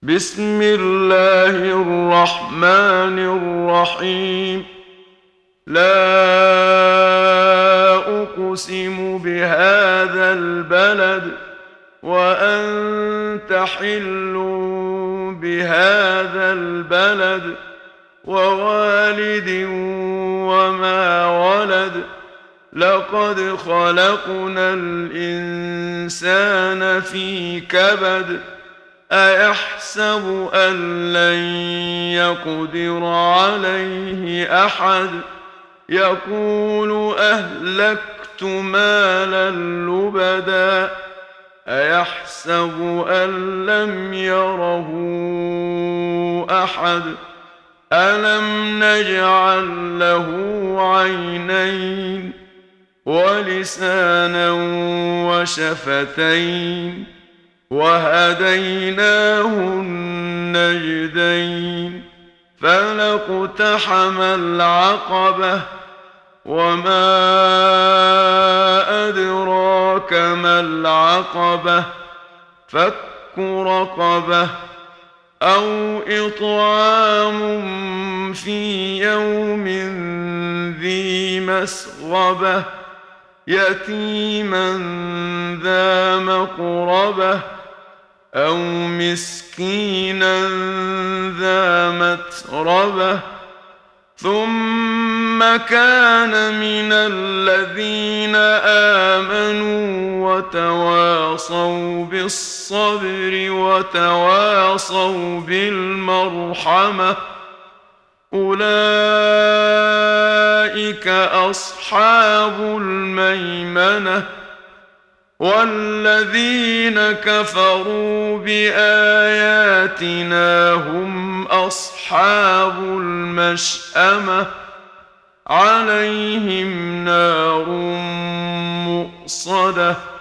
بسم الله الرحمن الرحيم. لا أقسم بهذا البلد وأنت حل بهذا البلد ووالد وما ولد. لقد خلقنا الإنسان في كبد. أيحسب أن لن يقدر عليه أحد. يقول أهلكت مالا لبدا. أيحسب أن لم يره أحد. ألم نجعل له عينين ولسانا وشفتين وهديناه النجدين. فلاقتحم العقبة وما أدراك ما العقبة. فك رقبة أو إطعام في يوم ذي مسغبة يتيما ذا مقربة أو مسكينا ذا متربة. ثم كان من الذين آمنوا وتواصوا بالصبر وتواصوا بالمرحمة أولئك أصحاب الميمنة. والذين كفروا بآياتنا هم أصحاب المشأمة عليهم نار مؤصدة.